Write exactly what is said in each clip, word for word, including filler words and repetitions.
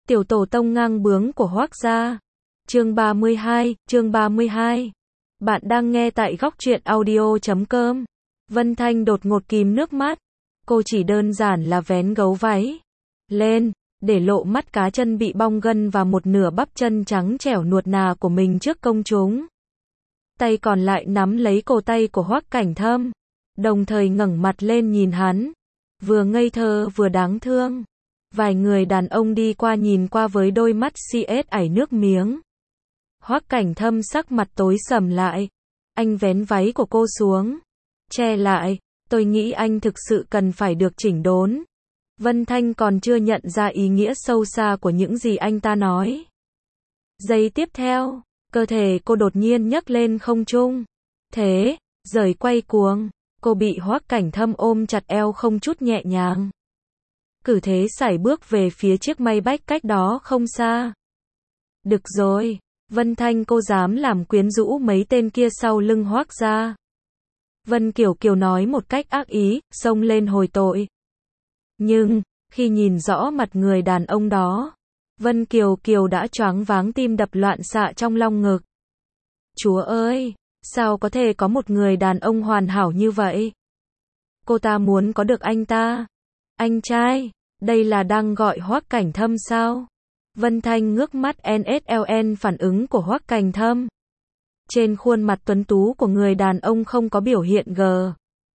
Tiểu tổ tông ngang bướng của Hoác gia. Chương ba mươi hai, chương ba mươi hai. Bạn đang nghe tại góc truyện audio chấm com. Vân Thanh đột ngột kìm nước mắt. Cô chỉ đơn giản là vén gấu váy lên, để lộ mắt cá chân bị bong gân và một nửa bắp chân trắng trẻo nuột nà của mình trước công chúng. Tay còn lại nắm lấy cổ tay của Hoác Cảnh Thâm, đồng thời ngẩng mặt lên nhìn hắn, vừa ngây thơ vừa đáng thương. Vài người đàn ông đi qua nhìn qua với đôi mắt si ết ảy nước miếng. Hoác Cảnh Thâm sắc mặt tối sầm lại. Anh vén váy của cô xuống, che lại. Tôi nghĩ anh thực sự cần phải được chỉnh đốn. Vân Thanh còn chưa nhận ra ý nghĩa sâu xa của những gì anh ta nói. Giây tiếp theo, cơ thể cô đột nhiên nhấc lên không trung. Thế, rời quay cuồng, cô bị Hoác Cảnh Thâm ôm chặt eo không chút nhẹ nhàng. Cử thế sải bước về phía chiếc may bách cách đó không xa. Được rồi, Vân Thanh, cô dám làm quyến rũ mấy tên kia sau lưng Hoác gia. Vân Kiều Kiều nói một cách ác ý, xông lên hồi tội. Nhưng, khi nhìn rõ mặt người đàn ông đó, Vân Kiều Kiều đã choáng váng, tim đập loạn xạ trong lòng ngực. Chúa ơi, sao có thể có một người đàn ông hoàn hảo như vậy? Cô ta muốn có được anh ta. Anh trai, đây là đang gọi Hoác Cảnh Thâm sao? Vân Thanh ngước mắt en ét lờ en phản ứng của Hoác Cảnh Thâm. Trên khuôn mặt tuấn tú của người đàn ông không có biểu hiện gờ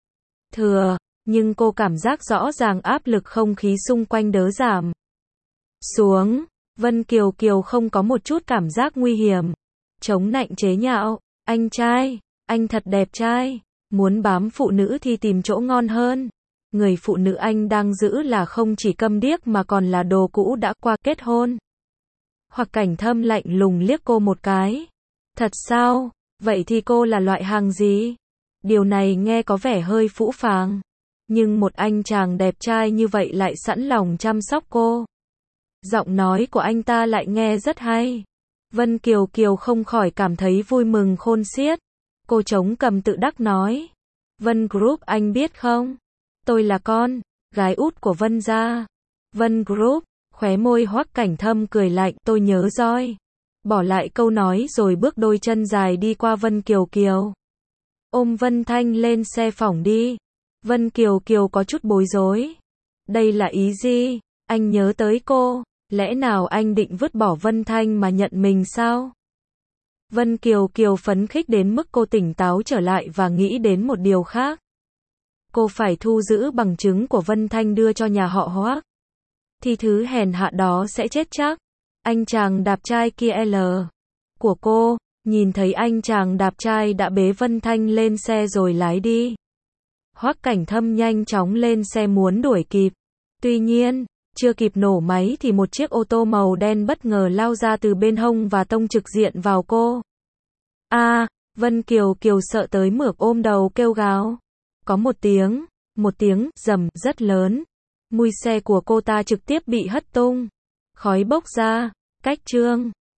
thừa, nhưng cô cảm giác rõ ràng áp lực không khí xung quanh đỡ giảm xuống. Vân Kiều Kiều không có một chút cảm giác nguy hiểm, chống nạnh chế nhạo. Anh trai, anh thật đẹp trai, muốn bám phụ nữ thì tìm chỗ ngon hơn. Người phụ nữ anh đang giữ là không chỉ câm điếc mà còn là đồ cũ đã qua kết hôn. Hoác Cảnh Thâm lạnh lùng liếc cô một cái. Thật sao? Vậy thì cô là loại hàng gì? Điều này nghe có vẻ hơi phũ phàng. Nhưng một anh chàng đẹp trai như vậy lại sẵn lòng chăm sóc cô. Giọng nói của anh ta lại nghe rất hay. Vân Kiều Kiều không khỏi cảm thấy vui mừng khôn xiết. Cô chống cằm tự đắc nói. Vân Group, anh biết không? Tôi là con gái út của Vân gia. Vân Group, khóe môi Hoác Cảnh Thâm cười lạnh. Tôi nhớ rồi. Bỏ lại câu nói rồi bước đôi chân dài đi qua Vân Kiều Kiều. Ôm Vân Thanh lên xe phỏng đi. Vân Kiều Kiều có chút bối rối. Đây là ý gì? Anh nhớ tới cô. Lẽ nào anh định vứt bỏ Vân Thanh mà nhận mình sao? Vân Kiều Kiều phấn khích đến mức cô tỉnh táo trở lại và nghĩ đến một điều khác. Cô phải thu giữ bằng chứng của Vân Thanh đưa cho nhà họ Hoác. Thì thứ hèn hạ đó sẽ chết chắc. Anh chàng đạp trai kia L của cô, nhìn thấy anh chàng đạp trai đã bế Vân Thanh lên xe rồi lái đi. Hoác Cảnh Thâm nhanh chóng lên xe muốn đuổi kịp. Tuy nhiên, chưa kịp nổ máy thì một chiếc ô tô màu đen bất ngờ lao ra từ bên hông và tông trực diện vào cô. A, à, Vân Kiều Kiều sợ tới mức ôm đầu kêu gào. Có một tiếng, một tiếng rầm rất lớn. Mui xe của cô ta trực tiếp bị hất tung. Khói bốc ra. Cách chương